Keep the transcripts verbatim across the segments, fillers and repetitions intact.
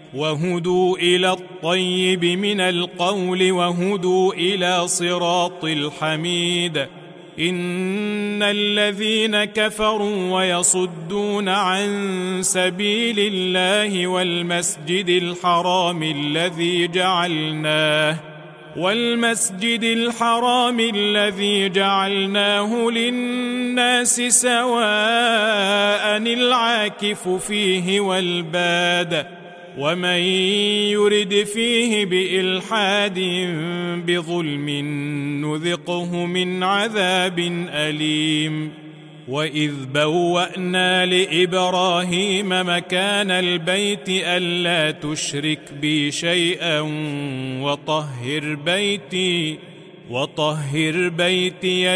وهدوا إلى الطيب من القول وهدوا إلى صراط الحميد. إن الذين كفروا ويصدون عن سبيل الله والمسجد الحرام الذي جعلناه والمسجد الحرام الذي جعلناه للناس سواء العاكف فيه والباد ومن يرد فيه بإلحاد بظلم نذقه من عذاب أليم. وإذ بوأنا لإبراهيم مكان البيت ألا تشرك بي شيئا وطهر بيتي وطهر بيتي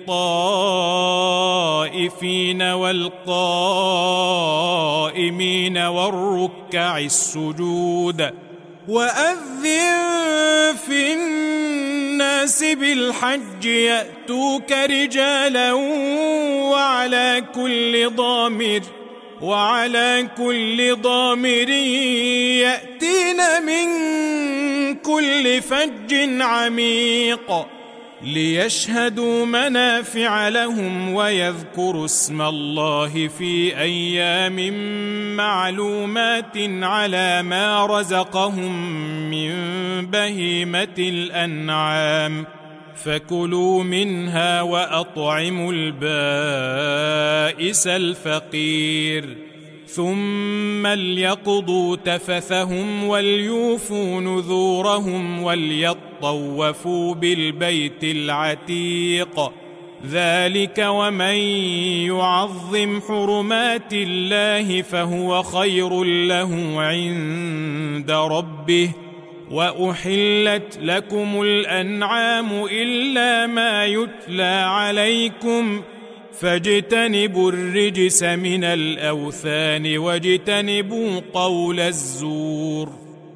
للطائفين والقائمين والركع السجود. وأذن في الناس بالحج يأتوك رجالا وعلى كل ضامر وعلى كل ضامر يأتين من كل فج عميق ليشهدوا منافع لهم ويذكروا اسم الله في أيام معلومات على ما رزقهم من بهيمة الأنعام فكلوا منها وأطعموا البائس الفقير ثم ليقضوا تفثهم وليوفوا نذورهم وليطوفوا بالبيت العتيق. ذلك ومن يعظم حرمات الله فهو خير له عند ربه. وأحلت لكم الأنعام إلا ما يتلى عليكم فاجتنبوا الرجس من الأوثان واجتنبوا قول الزور.